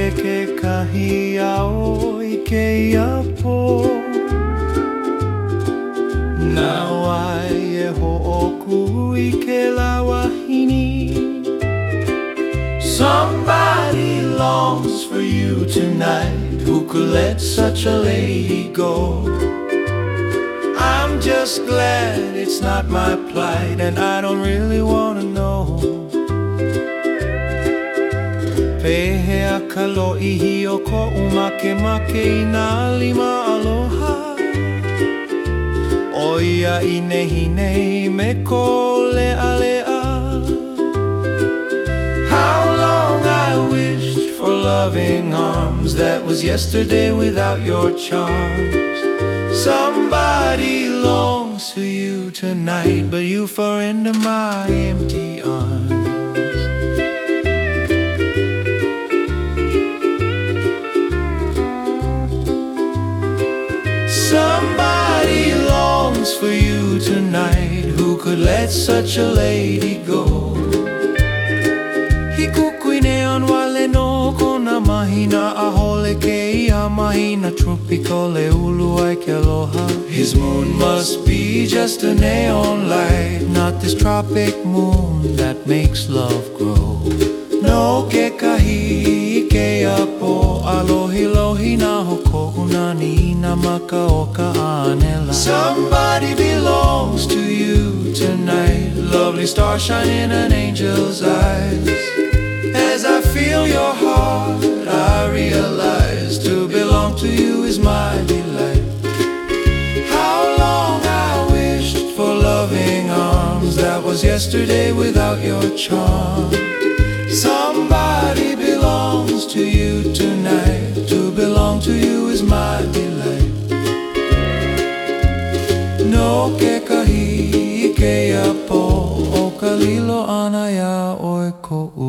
kekahi ao I keia po Na wai e ho'oku I ke lawahini Somebody longs for you tonight Who could let such a lady go I'm just glad it's not my plight And I don't really wanna know Pehea ka lo'ihi o ko'u makemake I nā lima aloha Oia I nehi nei me ko le'alea How long I wished for loving arms That was yesterday without your charms Somebody longs for you tonight But you fall into my empty arms Somebody longs for you tonight Who could let such a lady go Hikukuine on wale no kona mahina A hole ke ia mahina Tropical e ulu ai ke aloha His moon must be just a neon light Not this tropic moon that makes love grow No kekahi ke apo Alohi lohi na hoko unani na maka o ka anela Somebody belongs to you tonight Lovely star shine in an angel's eyes As I feel your heart I realize To belong to you is my delight How long I wished for loving arms That was yesterday without your charm Somebody belongs to you tonight To belong to you is my delight No kekahi ke apo O ka lilo ana ia oi ko'u